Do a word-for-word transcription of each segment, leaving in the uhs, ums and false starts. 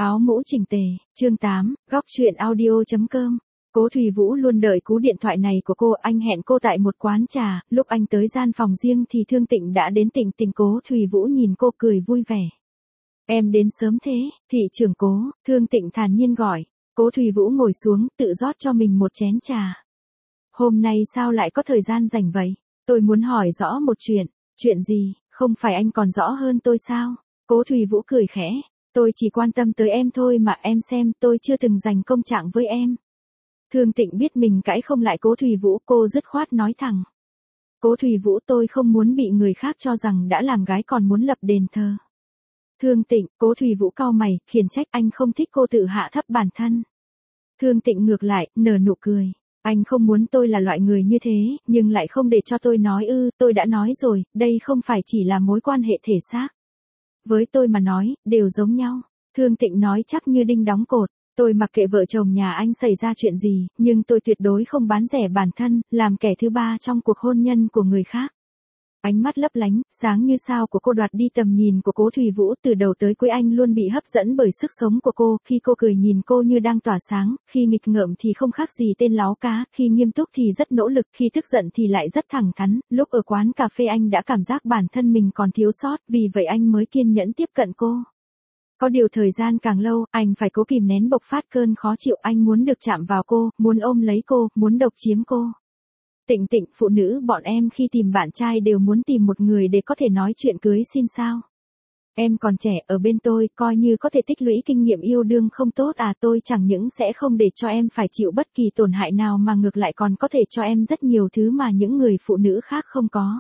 Áo mũ chỉnh tề, chương tám, góc chuyện audio.com. Cố Thùy Vũ luôn đợi cú điện thoại này của cô, anh hẹn cô tại một quán trà, lúc anh tới gian phòng riêng thì Thương Tịnh đã đến. Tịnh Tịnh. Cố Thùy Vũ nhìn cô cười vui vẻ. Em đến sớm thế, thị trưởng Cố, Thương Tịnh thản nhiên gọi. Cố Thùy Vũ ngồi xuống, tự rót cho mình một chén trà. Hôm nay sao lại có thời gian rảnh vậy? Tôi muốn hỏi rõ một chuyện. Chuyện gì, không phải anh còn rõ hơn tôi sao? Cố Thùy Vũ cười khẽ. Tôi chỉ quan tâm tới em thôi mà, em xem, tôi chưa từng dành công trạng với em. Thương Tịnh biết mình cãi không lại Cố Thùy Vũ, cô dứt khoát nói thẳng. Cố Thùy Vũ, tôi không muốn bị người khác cho rằng đã làm gái còn muốn lập đền thờ. Thương Tịnh. Cố Thùy Vũ cau mày, khiển trách anh không thích cô tự hạ thấp bản thân. Thương Tịnh ngược lại, nở nụ cười. Anh không muốn tôi là loại người như thế, nhưng lại không để cho tôi nói ư, tôi đã nói rồi, đây không phải chỉ là mối quan hệ thể xác. Với tôi mà nói, đều giống nhau. Thương Tịnh nói chắc như đinh đóng cột. Tôi mặc kệ vợ chồng nhà anh xảy ra chuyện gì, nhưng tôi tuyệt đối không bán rẻ bản thân, làm kẻ thứ ba trong cuộc hôn nhân của người khác. Ánh mắt lấp lánh, sáng như sao của cô đoạt đi tầm nhìn của Cố Thùy Vũ, từ đầu tới cuối anh luôn bị hấp dẫn bởi sức sống của cô, khi cô cười nhìn cô như đang tỏa sáng, khi nghịch ngợm thì không khác gì tên láo cá, khi nghiêm túc thì rất nỗ lực, khi tức giận thì lại rất thẳng thắn. Lúc ở quán cà phê anh đã cảm giác bản thân mình còn thiếu sót, vì vậy anh mới kiên nhẫn tiếp cận cô. Có điều thời gian càng lâu, anh phải cố kìm nén bộc phát cơn khó chịu, anh muốn được chạm vào cô, muốn ôm lấy cô, muốn độc chiếm cô. Tịnh Tịnh, phụ nữ bọn em khi tìm bạn trai đều muốn tìm một người để có thể nói chuyện cưới xin sao. Em còn trẻ, ở bên tôi, coi như có thể tích lũy kinh nghiệm yêu đương không tốt à, tôi chẳng những sẽ không để cho em phải chịu bất kỳ tổn hại nào mà ngược lại còn có thể cho em rất nhiều thứ mà những người phụ nữ khác không có.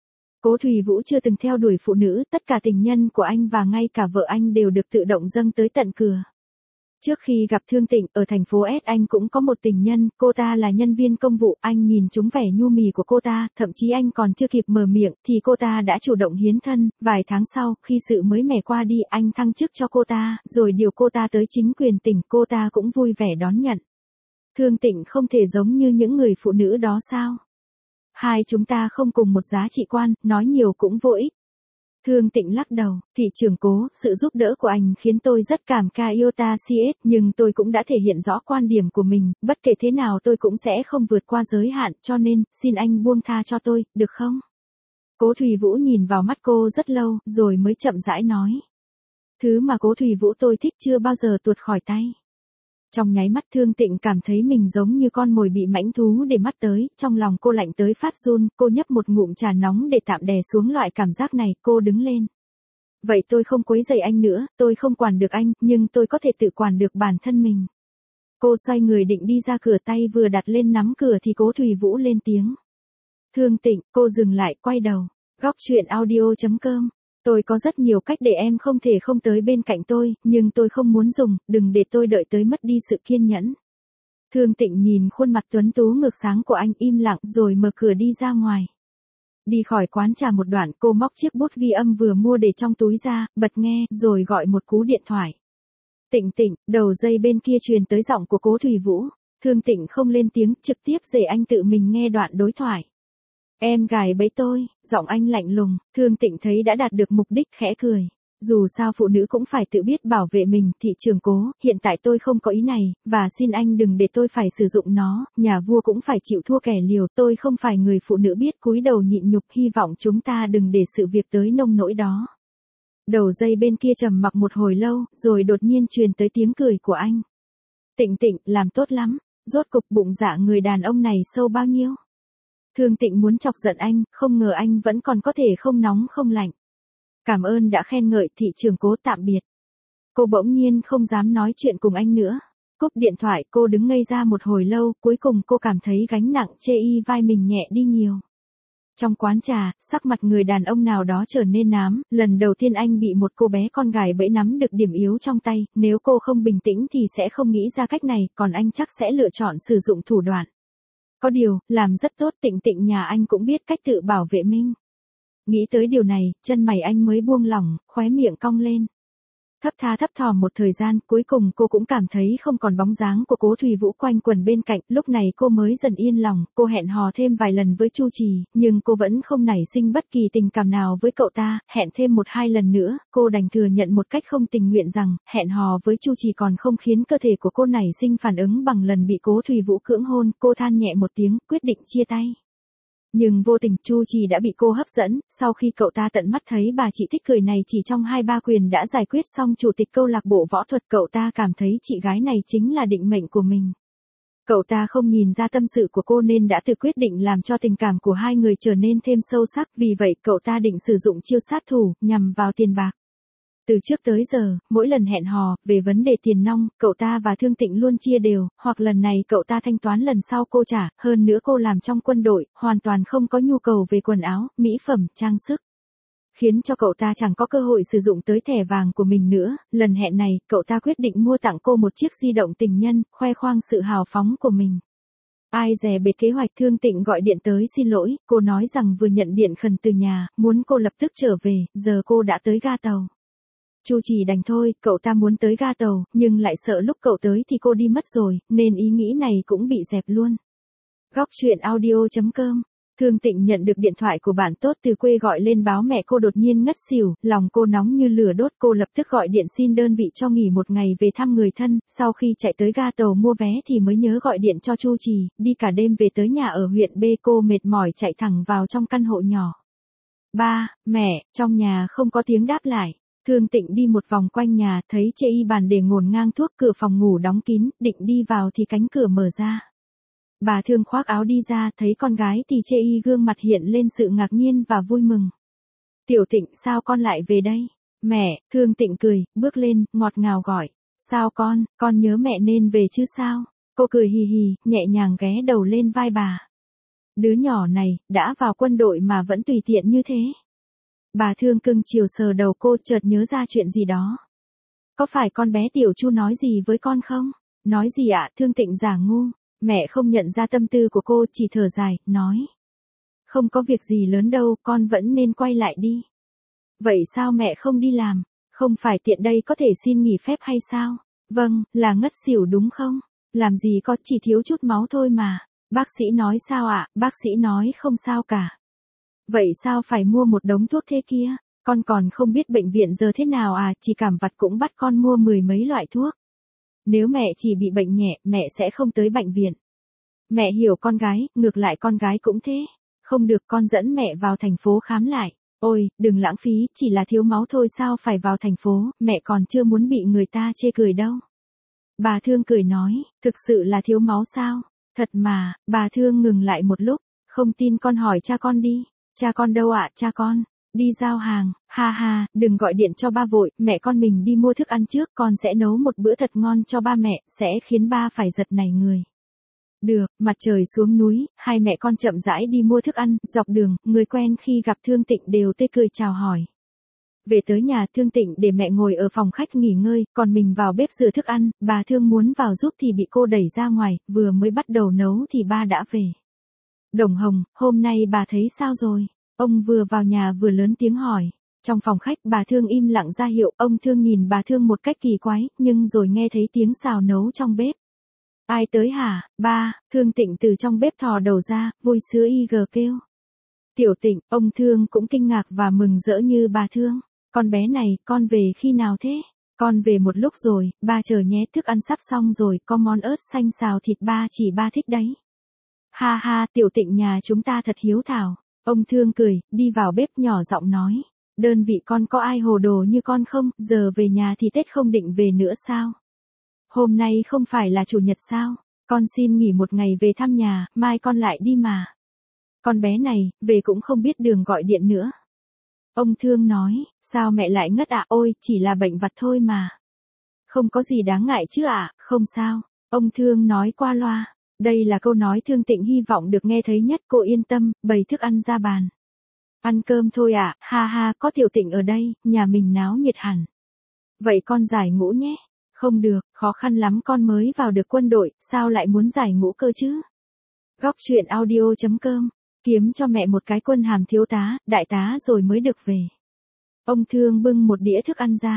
Cố Thùy Vũ chưa từng theo đuổi phụ nữ, tất cả tình nhân của anh và ngay cả vợ anh đều được tự động dâng tới tận cửa. Trước khi gặp Thương Tịnh, ở thành phố S anh cũng có một tình nhân, cô ta là nhân viên công vụ, anh nhìn trúng vẻ nhu mì của cô ta, thậm chí anh còn chưa kịp mở miệng, thì cô ta đã chủ động hiến thân. Vài tháng sau, khi sự mới mẻ qua đi, anh thăng chức cho cô ta, rồi điều cô ta tới chính quyền tỉnh, cô ta cũng vui vẻ đón nhận. Thương Tịnh không thể giống như những người phụ nữ đó sao? Hai chúng ta không cùng một giá trị quan, nói nhiều cũng vô ích. Thương Tịnh lắc đầu. Thị trưởng Cố, sự giúp đỡ của anh khiến tôi rất cảm ca yêu ta xê ét, nhưng tôi cũng đã thể hiện rõ quan điểm của mình, bất kể thế nào tôi cũng sẽ không vượt qua giới hạn, cho nên, xin anh buông tha cho tôi, được không? Cố Thùy Vũ nhìn vào mắt cô rất lâu, rồi mới chậm rãi nói. Thứ mà Cố Thùy Vũ tôi thích chưa bao giờ tuột khỏi tay. Trong nháy mắt Thương Tịnh cảm thấy mình giống như con mồi bị mãnh thú để mắt tới, trong lòng cô lạnh tới phát run, cô nhấp một ngụm trà nóng để tạm đè xuống loại cảm giác này, cô đứng lên. Vậy tôi không quấy rầy anh nữa, tôi không quản được anh, nhưng tôi có thể tự quản được bản thân mình. Cô xoay người định đi ra cửa, tay vừa đặt lên nắm cửa thì Cố Thùy Vũ lên tiếng. Thương Tịnh. Cô dừng lại, quay đầu. Góc chuyện audio.com. Tôi có rất nhiều cách để em không thể không tới bên cạnh tôi, nhưng tôi không muốn dùng, đừng để tôi đợi tới mất đi sự kiên nhẫn. Thương Tịnh nhìn khuôn mặt tuấn tú ngược sáng của anh, im lặng rồi mở cửa đi ra ngoài. Đi khỏi quán trà một đoạn, cô móc chiếc bút ghi âm vừa mua để trong túi ra, bật nghe, rồi gọi một cú điện thoại. Tịnh Tịnh. Đầu dây bên kia truyền tới giọng của Cố Thùy Vũ. Thương Tịnh không lên tiếng, trực tiếp để anh tự mình nghe đoạn đối thoại. Em gài bẫy tôi, giọng anh lạnh lùng. Thương Tịnh thấy đã đạt được mục đích, khẽ cười. Dù sao phụ nữ cũng phải tự biết bảo vệ mình, thị trưởng Cố, hiện tại tôi không có ý này, và xin anh đừng để tôi phải sử dụng nó, nhà vua cũng phải chịu thua kẻ liều, tôi không phải người phụ nữ biết cúi đầu nhịn nhục, hy vọng chúng ta đừng để sự việc tới nông nỗi đó. Đầu dây bên kia trầm mặc một hồi lâu, rồi đột nhiên truyền tới tiếng cười của anh. Tịnh Tịnh, làm tốt lắm, rốt cục bụng dạ người đàn ông này sâu bao nhiêu? Thương Tịnh muốn chọc giận anh, không ngờ anh vẫn còn có thể không nóng không lạnh. Cảm ơn đã khen ngợi, thị trưởng Cố, tạm biệt. Cô bỗng nhiên không dám nói chuyện cùng anh nữa. Cúp điện thoại, cô đứng ngây ra một hồi lâu, cuối cùng cô cảm thấy gánh nặng chê y vai mình nhẹ đi nhiều. Trong quán trà, sắc mặt người đàn ông nào đó trở nên nám, lần đầu tiên anh bị một cô bé con gái bẫy nắm được điểm yếu trong tay, nếu cô không bình tĩnh thì sẽ không nghĩ ra cách này, còn anh chắc sẽ lựa chọn sử dụng thủ đoạn. Có điều, làm rất tốt, Tịnh Tịnh nhà anh cũng biết cách tự bảo vệ mình. Nghĩ tới điều này, chân mày anh mới buông lỏng, khóe miệng cong lên. Thấp tha thấp thỏm một thời gian, cuối cùng cô cũng cảm thấy không còn bóng dáng của Cố Thùy Vũ quanh quẩn bên cạnh, lúc này cô mới dần yên lòng, cô hẹn hò thêm vài lần với Chu Trì, nhưng cô vẫn không nảy sinh bất kỳ tình cảm nào với cậu ta, hẹn thêm một hai lần nữa, cô đành thừa nhận một cách không tình nguyện rằng, hẹn hò với Chu Trì còn không khiến cơ thể của cô nảy sinh phản ứng bằng lần bị Cố Thùy Vũ cưỡng hôn, cô than nhẹ một tiếng, quyết định chia tay. Nhưng vô tình Chu Trì đã bị cô hấp dẫn, sau khi cậu ta tận mắt thấy bà chị thích cười này chỉ trong hai ba quyền đã giải quyết xong chủ tịch câu lạc bộ võ thuật, cậu ta cảm thấy chị gái này chính là định mệnh của mình. Cậu ta không nhìn ra tâm sự của cô nên đã tự quyết định làm cho tình cảm của hai người trở nên thêm sâu sắc, vì vậy cậu ta định sử dụng chiêu sát thủ, nhằm vào tiền bạc. Từ trước tới giờ, mỗi lần hẹn hò, về vấn đề tiền nong, cậu ta và Thương Tịnh luôn chia đều, hoặc lần này cậu ta thanh toán lần sau cô trả, hơn nữa cô làm trong quân đội, hoàn toàn không có nhu cầu về quần áo, mỹ phẩm, trang sức. Khiến cho cậu ta chẳng có cơ hội sử dụng tới thẻ vàng của mình nữa, lần hẹn này, cậu ta quyết định mua tặng cô một chiếc di động tình nhân, khoe khoang sự hào phóng của mình. Ai dè bệt kế hoạch, Thương Tịnh gọi điện tới xin lỗi, cô nói rằng vừa nhận điện khẩn từ nhà, muốn cô lập tức trở về, giờ cô đã tới ga tàu. Chu Trì đành thôi, cậu ta muốn tới ga tàu, nhưng lại sợ lúc cậu tới thì cô đi mất rồi, nên ý nghĩ này cũng bị dẹp luôn. Góc truyện audio chấm com. Thương Tịnh nhận được điện thoại của bạn tốt từ quê gọi lên báo mẹ cô đột nhiên ngất xỉu, lòng cô nóng như lửa đốt, cô lập tức gọi điện xin đơn vị cho nghỉ một ngày về thăm người thân, sau khi chạy tới ga tàu mua vé thì mới nhớ gọi điện cho Chu Trì, đi cả đêm về tới nhà ở huyện B, cô mệt mỏi chạy thẳng vào trong căn hộ nhỏ. Ba, mẹ, trong nhà không có tiếng đáp lại. Thương Tịnh đi một vòng quanh nhà, thấy chê y bàn để ngổn ngang thuốc, cửa phòng ngủ đóng kín, định đi vào thì cánh cửa mở ra. Bà Thương khoác áo đi ra, thấy con gái thì chê y gương mặt hiện lên sự ngạc nhiên và vui mừng. Tiểu Tịnh, sao con lại về đây? Mẹ, Thương Tịnh cười, bước lên, ngọt ngào gọi. Sao con, con nhớ mẹ nên về chứ sao? Cô cười hì hì, nhẹ nhàng ghé đầu lên vai bà. Đứa nhỏ này, đã vào quân đội mà vẫn tùy tiện như thế. Bà Thương cưng chiều sờ đầu cô, chợt nhớ ra chuyện gì đó. Có phải con bé Tiểu Chu nói gì với con không? Nói gì ạ? Thương Tịnh giả ngu. Mẹ không nhận ra tâm tư của cô, chỉ thở dài, nói. Không có việc gì lớn đâu, con vẫn nên quay lại đi. Vậy sao mẹ không đi làm? Không phải tiện đây có thể xin nghỉ phép hay sao? Vâng, là ngất xỉu đúng không? Làm gì có, chỉ thiếu chút máu thôi mà. Bác sĩ nói sao ạ? Bác sĩ nói không sao cả. Vậy sao phải mua một đống thuốc thế kia? Con còn không biết bệnh viện giờ thế nào à, chỉ cảm vặt cũng bắt con mua mười mấy loại thuốc. Nếu mẹ chỉ bị bệnh nhẹ, mẹ sẽ không tới bệnh viện. Mẹ hiểu con gái, ngược lại con gái cũng thế. Không được, con dẫn mẹ vào thành phố khám lại. Ôi, đừng lãng phí, chỉ là thiếu máu thôi sao phải vào thành phố, mẹ còn chưa muốn bị người ta chê cười đâu. Bà Thương cười nói, thực sự là thiếu máu sao? Thật mà, bà Thương ngừng lại một lúc, không tin con hỏi cha con đi. Cha con đâu ạ, cha con? Đi giao hàng, ha ha, đừng gọi điện cho ba vội, mẹ con mình đi mua thức ăn trước, con sẽ nấu một bữa thật ngon cho ba mẹ, sẽ khiến ba phải giật nảy người. Được, mặt trời xuống núi, hai mẹ con chậm rãi đi mua thức ăn, dọc đường, người quen khi gặp Thương Tịnh đều tươi cười chào hỏi. Về tới nhà, Thương Tịnh để mẹ ngồi ở phòng khách nghỉ ngơi, còn mình vào bếp rửa thức ăn, bà Thương muốn vào giúp thì bị cô đẩy ra ngoài, vừa mới bắt đầu nấu thì ba đã về. Đồng Hồng, hôm nay bà thấy sao rồi? Ông vừa vào nhà vừa lớn tiếng hỏi. Trong phòng khách, bà Thương im lặng ra hiệu, ông Thương nhìn bà Thương một cách kỳ quái, nhưng rồi nghe thấy tiếng xào nấu trong bếp. Ai tới hả, ba? Thương Tịnh từ trong bếp thò đầu ra, vui sướng y gờ kêu. Tiểu Tịnh, ông Thương cũng kinh ngạc và mừng rỡ như bà Thương. Con bé này, con về khi nào thế? Con về một lúc rồi, ba chờ nhé, thức ăn sắp xong rồi, có món ớt xanh xào thịt ba chỉ ba thích đấy. Ha ha, Tiểu Tịnh nhà chúng ta thật hiếu thảo. Ông Thương cười, đi vào bếp nhỏ giọng nói. Đơn vị con có ai hồ đồ như con không, giờ về nhà thì Tết không định về nữa sao? Hôm nay không phải là chủ nhật sao? Con xin nghỉ một ngày về thăm nhà, mai con lại đi mà. Con bé này, về cũng không biết đường gọi điện nữa. Ông Thương nói, sao mẹ lại ngất ạ? À? Ôi, chỉ là bệnh vặt thôi mà. Không có gì đáng ngại chứ ạ, à? Không sao. Ông Thương nói qua loa. Đây là câu nói Thương Tịnh hy vọng được nghe thấy nhất, cô yên tâm, bày thức ăn ra bàn. Ăn cơm thôi ạ, à? Ha ha, có Tiểu Tịnh ở đây, nhà mình náo nhiệt hẳn. Vậy con giải ngũ nhé. Không được, khó khăn lắm con mới vào được quân đội, sao lại muốn giải ngũ cơ chứ? Góc truyện audio chấm com, kiếm cho mẹ một cái quân hàm thiếu tá, đại tá rồi mới được về. Ông Thương bưng một đĩa thức ăn ra,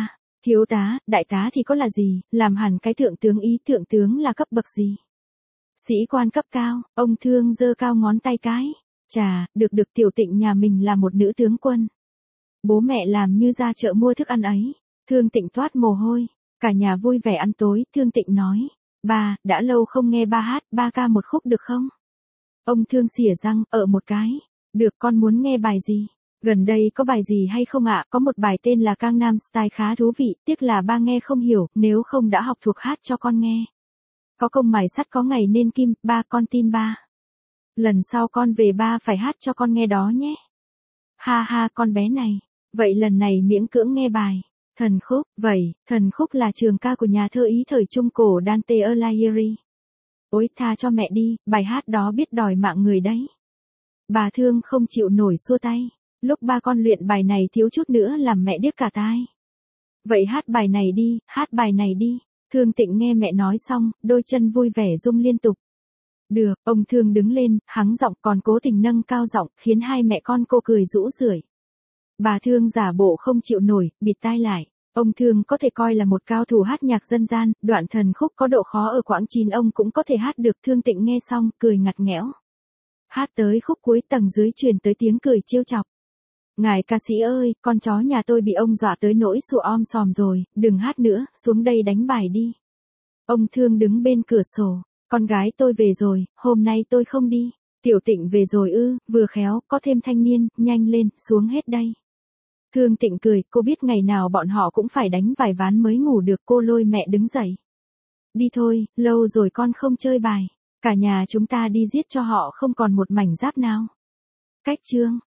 Thiếu tá, đại tá thì có là gì, làm hẳn cái thượng tướng ý thượng tướng là cấp bậc gì? Sĩ quan cấp cao, ông Thương giơ cao ngón tay cái. Chà, được được Tiểu Tịnh nhà mình là một nữ tướng quân. Bố mẹ làm như ra chợ mua thức ăn ấy. Thương Tịnh toát mồ hôi. Cả nhà vui vẻ ăn tối, Thương Tịnh nói. Ba, đã lâu không nghe ba hát, ba ca một khúc được không? Ông Thương xỉa răng, ở một cái. Được, con muốn nghe bài gì? Gần đây có bài gì hay không ạ? Có một bài tên là Gangnam Style khá thú vị, tiếc là ba nghe không hiểu, nếu không đã học thuộc hát cho con nghe. Có công mài sắt có ngày nên kim, ba con tin ba. Lần sau con về ba phải hát cho con nghe đó nhé. Ha ha con bé này. Vậy lần này miễn cưỡng nghe bài. Thần khúc, vậy, thần khúc là trường ca của nhà thơ Ý thời Trung Cổ Dante Alighieri. Ôi tha cho mẹ đi, bài hát đó biết đòi mạng người đấy. Bà Thương không chịu nổi xua tay. Lúc ba con luyện bài này thiếu chút nữa làm mẹ điếc cả tai. Vậy hát bài này đi, hát bài này đi. Thương Tịnh nghe mẹ nói xong, đôi chân vui vẻ rung liên tục. Được, ông Thương đứng lên, hắng giọng còn cố tình nâng cao giọng, khiến hai mẹ con cô cười rũ rượi. Bà Thương giả bộ không chịu nổi, bịt tai lại. Ông Thương có thể coi là một cao thủ hát nhạc dân gian, đoạn thần khúc có độ khó ở quãng chín ông cũng có thể hát được. Thương Tịnh nghe xong, cười ngặt nghẽo. Hát tới khúc cuối tầng dưới truyền tới tiếng cười trêu chọc. Ngài ca sĩ ơi, con chó nhà tôi bị ông dọa tới nỗi sủa om sòm rồi, đừng hát nữa, xuống đây đánh bài đi. Ông Thương đứng bên cửa sổ, con gái tôi về rồi, hôm nay tôi không đi. Tiểu Tịnh về rồi ư, vừa khéo, có thêm thanh niên, nhanh lên, xuống hết đây. Thương Tịnh cười, cô biết ngày nào bọn họ cũng phải đánh vài ván mới ngủ được. Cô lôi mẹ đứng dậy. Đi thôi, lâu rồi con không chơi bài. Cả nhà chúng ta đi giết cho họ không còn một mảnh giáp nào. Cách chương